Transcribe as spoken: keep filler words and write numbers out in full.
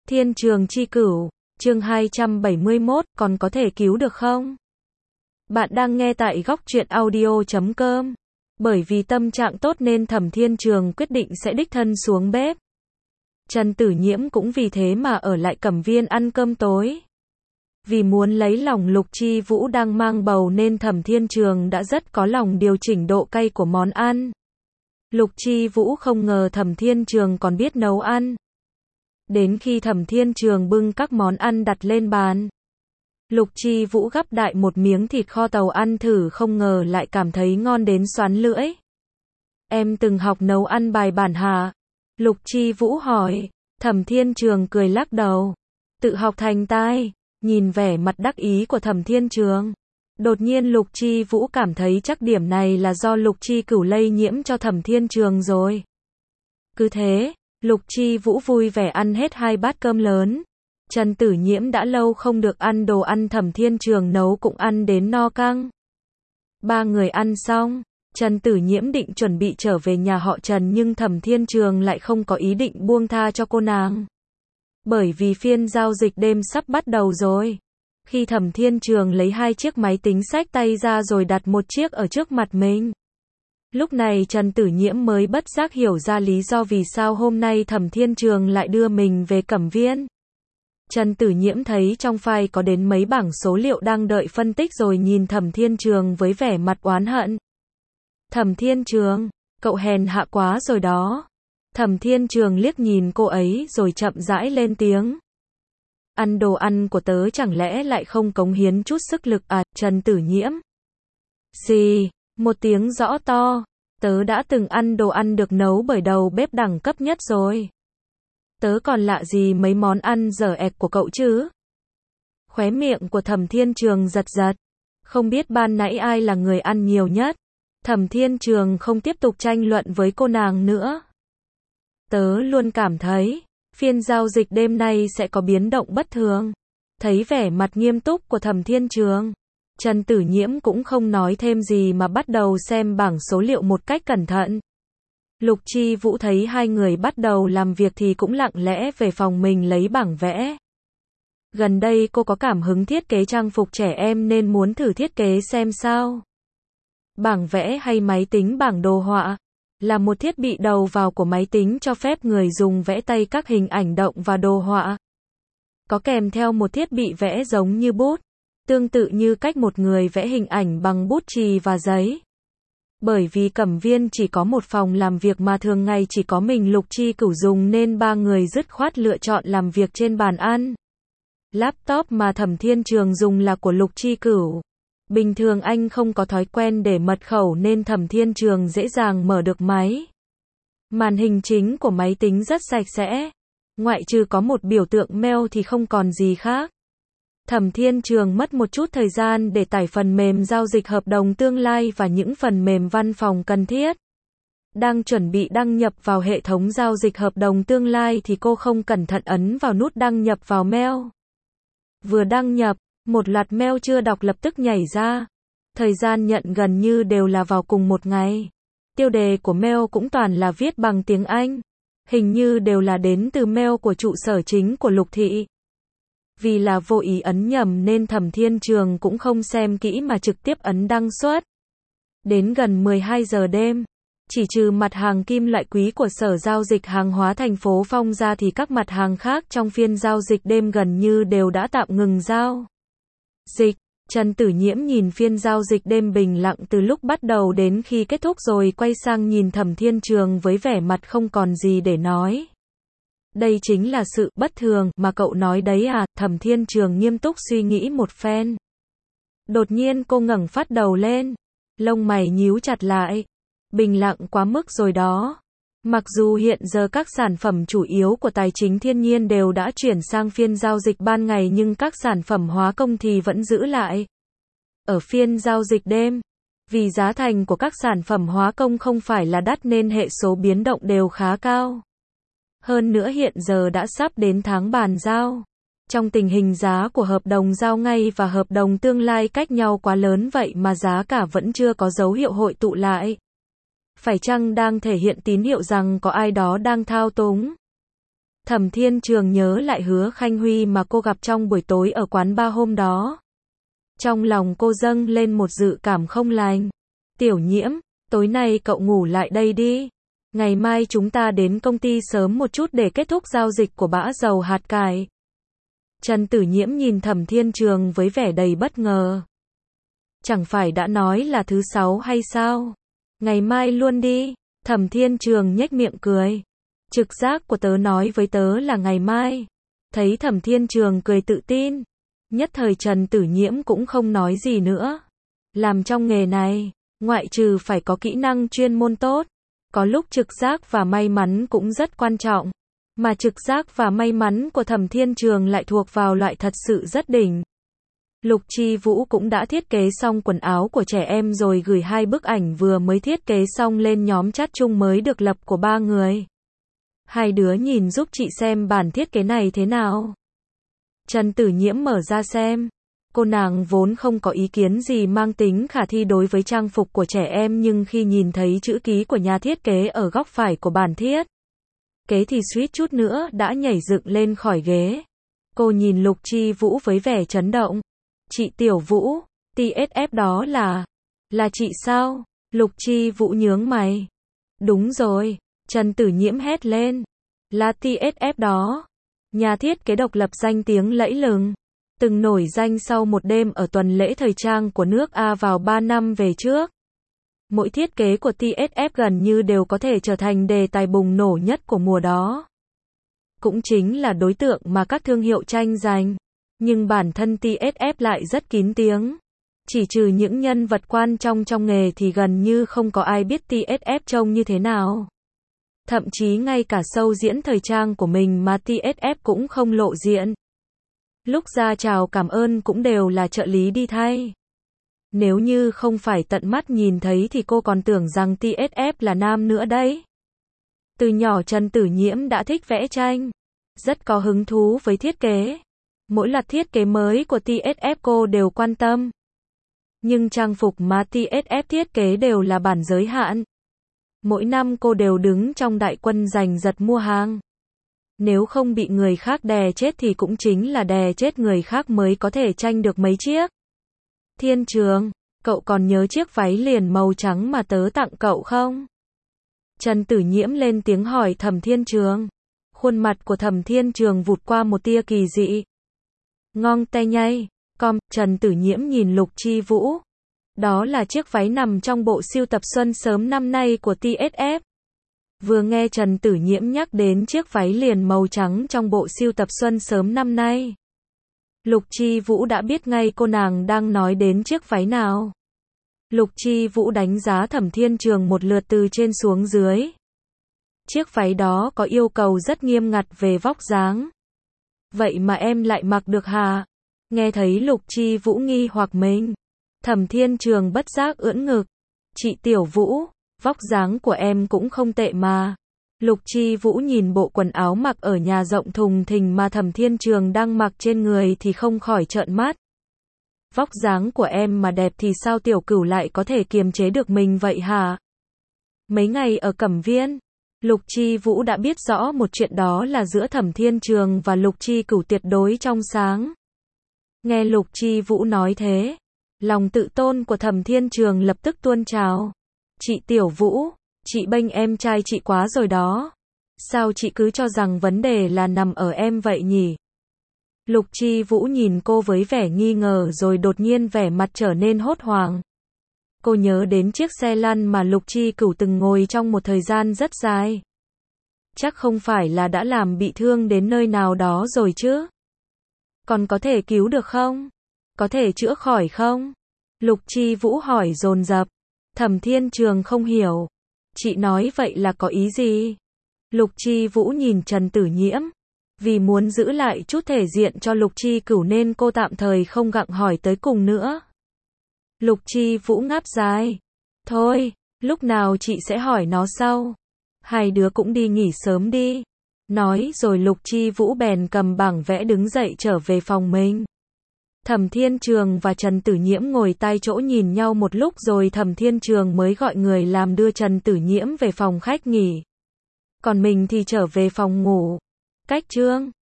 Thiên Trường Chi Cửu, chương hai trăm bảy mươi mốt, còn có thể cứu được không? Bạn đang nghe tại góc truyện audio chấm com. Bởi vì tâm trạng tốt nên Thẩm Thiên Trường quyết định sẽ đích thân xuống bếp. Trần Tử Nhiễm cũng vì thế mà ở lại Cẩm Viên ăn cơm tối. Vì muốn lấy lòng Lục Chi Vũ đang mang bầu nên Thẩm Thiên Trường đã rất có lòng điều chỉnh độ cay của món ăn. Lục Chi Vũ không ngờ Thẩm Thiên Trường còn biết nấu ăn. Đến khi Thẩm Thiên Trường bưng các món ăn đặt lên bàn, Lục Chi Vũ gắp đại một miếng thịt kho tàu ăn thử không ngờ lại cảm thấy ngon đến xoắn lưỡi. Em từng học nấu ăn bài bản hả? Lục Chi Vũ hỏi. Thẩm Thiên Trường cười lắc đầu. Tự học thành tai. Nhìn vẻ mặt đắc ý của Thẩm Thiên Trường, đột nhiên Lục Chi Vũ cảm thấy chắc điểm này là do Lục Chi Cửu lây nhiễm cho Thẩm Thiên Trường rồi. Cứ thế, Lục Chi Vũ vui vẻ ăn hết hai bát cơm lớn. Trần Tử Nhiễm đã lâu không được ăn đồ ăn Thẩm Thiên Trường nấu cũng ăn đến no căng. Ba người ăn xong, Trần Tử Nhiễm định chuẩn bị trở về nhà họ Trần nhưng Thẩm Thiên Trường lại không có ý định buông tha cho cô nàng. Bởi vì phiên giao dịch đêm sắp bắt đầu rồi. Khi Thẩm Thiên Trường lấy hai chiếc máy tính xách tay ra rồi đặt một chiếc ở trước mặt mình. Lúc này Trần Tử Nhiễm mới bất giác hiểu ra lý do vì sao hôm nay Thẩm Thiên Trường lại đưa mình về Cẩm Viên. Trần Tử Nhiễm thấy trong file có đến mấy bảng số liệu đang đợi phân tích rồi nhìn Thẩm Thiên Trường với vẻ mặt oán hận. Thẩm Thiên Trường, cậu hèn hạ quá rồi đó. Thẩm Thiên Trường liếc nhìn cô ấy rồi chậm rãi lên tiếng. Ăn đồ ăn của tớ chẳng lẽ lại không cống hiến chút sức lực à, Trần Tử Nhiễm? Gì? Một tiếng rõ to. Tớ đã từng ăn đồ ăn được nấu bởi đầu bếp đẳng cấp nhất rồi. Tớ còn lạ gì mấy món ăn dở ẹc của cậu chứ? Khóe miệng của Thẩm Thiên Trường giật giật. Không biết ban nãy ai là người ăn nhiều nhất. Thẩm Thiên Trường không tiếp tục tranh luận với cô nàng nữa. Tớ luôn cảm thấy, phiên giao dịch đêm nay sẽ có biến động bất thường. Thấy vẻ mặt nghiêm túc của Thẩm Thiên Trường, Trần Tử Nhiễm cũng không nói thêm gì mà bắt đầu xem bảng số liệu một cách cẩn thận. Lục Chi Vũ thấy hai người bắt đầu làm việc thì cũng lặng lẽ về phòng mình lấy bảng vẽ. Gần đây cô có cảm hứng thiết kế trang phục trẻ em nên muốn thử thiết kế xem sao. Bảng vẽ hay máy tính bảng đồ họa là một thiết bị đầu vào của máy tính cho phép người dùng vẽ tay các hình ảnh động và đồ họa. Có kèm theo một thiết bị vẽ giống như bút, tương tự như cách một người vẽ hình ảnh bằng bút chì và giấy. Bởi vì Cẩm Viên chỉ có một phòng làm việc mà thường ngày chỉ có mình Lục Chi Cửu dùng nên ba người dứt khoát lựa chọn làm việc trên bàn ăn. Laptop mà Thẩm Thiên Trường dùng là của Lục Chi Cửu. Bình thường anh không có thói quen để mật khẩu nên Thẩm Thiên Trường dễ dàng mở được máy. Màn hình chính của máy tính rất sạch sẽ. Ngoại trừ có một biểu tượng mail thì không còn gì khác. Thẩm Thiên Trường mất một chút thời gian để tải phần mềm giao dịch hợp đồng tương lai và những phần mềm văn phòng cần thiết. Đang chuẩn bị đăng nhập vào hệ thống giao dịch hợp đồng tương lai thì cô không cẩn thận ấn vào nút đăng nhập vào mail. Vừa đăng nhập, một loạt mail chưa đọc lập tức nhảy ra. Thời gian nhận gần như đều là vào cùng một ngày. Tiêu đề của mail cũng toàn là viết bằng tiếng Anh. Hình như đều là đến từ mail của trụ sở chính của Lục Thị. Vì là vô ý ấn nhầm nên Thẩm Thiên Trường cũng không xem kỹ mà trực tiếp ấn đăng xuất. Đến gần mười hai giờ đêm, chỉ trừ mặt hàng kim loại quý của Sở Giao dịch Hàng hóa thành phố Phong ra thì các mặt hàng khác trong phiên giao dịch đêm gần như đều đã tạm ngừng giao dịch. Trần Tử Nhiễm nhìn phiên giao dịch đêm bình lặng từ lúc bắt đầu đến khi kết thúc rồi quay sang nhìn Thẩm Thiên Trường với vẻ mặt không còn gì để nói. Đây chính là sự bất thường mà cậu nói đấy à? Thẩm Thiên Trường nghiêm túc suy nghĩ một phen. Đột nhiên cô ngẩng phát đầu lên, lông mày nhíu chặt lại. Bình lặng quá mức rồi đó. Mặc dù hiện giờ các sản phẩm chủ yếu của tài chính thiên nhiên đều đã chuyển sang phiên giao dịch ban ngày nhưng các sản phẩm hóa công thì vẫn giữ lại. Ở phiên giao dịch đêm, vì giá thành của các sản phẩm hóa công không phải là đắt nên hệ số biến động đều khá cao. Hơn nữa hiện giờ đã sắp đến tháng bàn giao. Trong tình hình giá của hợp đồng giao ngay và hợp đồng tương lai cách nhau quá lớn vậy mà giá cả vẫn chưa có dấu hiệu hội tụ lại. Phải chăng đang thể hiện tín hiệu rằng có ai đó đang thao túng? Thẩm Thiên Trường nhớ lại Hứa Khanh Huy mà cô gặp trong buổi tối ở quán bar hôm đó. Trong lòng cô dâng lên một dự cảm không lành. Tiểu Nhiễm, tối nay cậu ngủ lại đây đi. Ngày mai chúng ta đến công ty sớm một chút để kết thúc giao dịch của bã dầu hạt cải. Trần Tử Nhiễm nhìn Thẩm Thiên Trường với vẻ đầy bất ngờ. Chẳng phải đã nói là thứ sáu hay sao? Ngày mai luôn đi. Thẩm Thiên Trường nhếch miệng cười. Trực giác của tớ nói với tớ là ngày mai. Thấy Thẩm Thiên Trường cười tự tin. Nhất thời Trần Tử Nhiễm cũng không nói gì nữa. Làm trong nghề này, ngoại trừ phải có kỹ năng chuyên môn tốt, có lúc trực giác và may mắn cũng rất quan trọng. Mà trực giác và may mắn của Thẩm Thiên Trường lại thuộc vào loại thật sự rất đỉnh. Lục Chi Vũ cũng đã thiết kế xong quần áo của trẻ em rồi gửi hai bức ảnh vừa mới thiết kế xong lên nhóm chat chung mới được lập của ba người. Hai đứa nhìn giúp chị xem bản thiết kế này thế nào. Trần Tử Nhiễm mở ra xem. Cô nàng vốn không có ý kiến gì mang tính khả thi đối với trang phục của trẻ em, nhưng khi nhìn thấy chữ ký của nhà thiết kế ở góc phải của bản thiết kế thì suýt chút nữa đã nhảy dựng lên khỏi ghế. Cô nhìn Lục Chi Vũ với vẻ chấn động. Chị Tiểu Vũ, tê ét ép đó là... Là chị sao? Lục Chi Vũ nhướng mày. Đúng rồi, Trần Tử Nhiễm hét lên. Là tê ét ép đó. Nhà thiết kế độc lập danh tiếng lẫy lừng. Từng nổi danh sau một đêm ở tuần lễ thời trang của nước A vào ba năm về trước. Mỗi thiết kế của tê ét ép gần như đều có thể trở thành đề tài bùng nổ nhất của mùa đó. Cũng chính là đối tượng mà các thương hiệu tranh giành. Nhưng bản thân tê ét ép lại rất kín tiếng. Chỉ trừ những nhân vật quan trọng trong nghề thì gần như không có ai biết tê ét ép trông như thế nào. Thậm chí ngay cả show diễn thời trang của mình mà tê ét ép cũng không lộ diện. Lúc ra chào cảm ơn cũng đều là trợ lý đi thay. Nếu như không phải tận mắt nhìn thấy thì cô còn tưởng rằng tê ét ép là nam nữa đấy. Từ nhỏ Trần Tử Nhiễm đã thích vẽ tranh. Rất có hứng thú với thiết kế. Mỗi loạt thiết kế mới của tê ét ép cô đều quan tâm. Nhưng trang phục mà tê ét ép thiết kế đều là bản giới hạn. Mỗi năm cô đều đứng trong đại quân giành giật mua hàng. Nếu không bị người khác đè chết thì cũng chính là đè chết người khác mới có thể tranh được mấy chiếc. Thiên Trường, cậu còn nhớ chiếc váy liền màu trắng mà tớ tặng cậu không? Trần Tử Nhiễm lên tiếng hỏi Thẩm Thiên Trường. Khuôn mặt của Thẩm Thiên Trường vụt qua một tia kỳ dị. Ngong tay nhay, com, Trần Tử Nhiễm nhìn Lục Chi Vũ. Đó là chiếc váy nằm trong bộ sưu tập xuân sớm năm nay của tê ét ép. Vừa nghe Trần Tử Nhiễm nhắc đến chiếc váy liền màu trắng trong bộ sưu tập xuân sớm năm nay, Lục Chi Vũ đã biết ngay cô nàng đang nói đến chiếc váy nào. Lục Chi Vũ đánh giá Thẩm Thiên Trường một lượt từ trên xuống dưới. Chiếc váy đó có yêu cầu rất nghiêm ngặt về vóc dáng. Vậy mà em lại mặc được hả? Nghe thấy Lục Chi Vũ nghi hoặc mình, Thẩm Thiên Trường bất giác ưỡn ngực. Chị Tiểu Vũ, vóc dáng của em cũng không tệ mà. Lục Chi Vũ nhìn bộ quần áo mặc ở nhà rộng thùng thình mà Thẩm Thiên Trường đang mặc trên người thì không khỏi trợn mắt. Vóc dáng của em mà đẹp thì sao Tiểu Cửu lại có thể kiềm chế được mình vậy hả? Mấy ngày ở Cẩm Viên, Lục Chi Vũ đã biết rõ một chuyện, đó là giữa Thẩm Thiên Trường và Lục Chi Cửu tuyệt đối trong sáng. Nghe Lục Chi Vũ nói thế, lòng tự tôn của Thẩm Thiên Trường lập tức tuôn trào. Chị Tiểu Vũ, chị bênh em trai chị quá rồi đó. Sao chị cứ cho rằng vấn đề là nằm ở em vậy nhỉ? Lục Chi Vũ nhìn cô với vẻ nghi ngờ rồi đột nhiên vẻ mặt trở nên hốt hoảng. Cô nhớ đến chiếc xe lăn mà Lục Chi Cửu từng ngồi trong một thời gian rất dài. Chắc không phải là đã làm bị thương đến nơi nào đó rồi chứ? Còn có thể cứu được không? Có thể chữa khỏi không? Lục Chi Vũ hỏi dồn dập. Thẩm Thiên Trường không hiểu. Chị nói vậy là có ý gì? Lục Chi Vũ nhìn Trần Tử Nhiễm. Vì muốn giữ lại chút thể diện cho Lục Chi Cửu nên cô tạm thời không gặng hỏi tới cùng nữa. Lục Chi Vũ ngáp dài. Thôi, lúc nào chị sẽ hỏi nó sau. Hai đứa cũng đi nghỉ sớm đi. Nói rồi Lục Chi Vũ bèn cầm bảng vẽ đứng dậy trở về phòng mình. Thẩm Thiên Trường và Trần Tử Nhiễm ngồi tai chỗ nhìn nhau một lúc rồi Thẩm Thiên Trường mới gọi người làm đưa Trần Tử Nhiễm về phòng khách nghỉ. Còn mình thì trở về phòng ngủ. Cách chương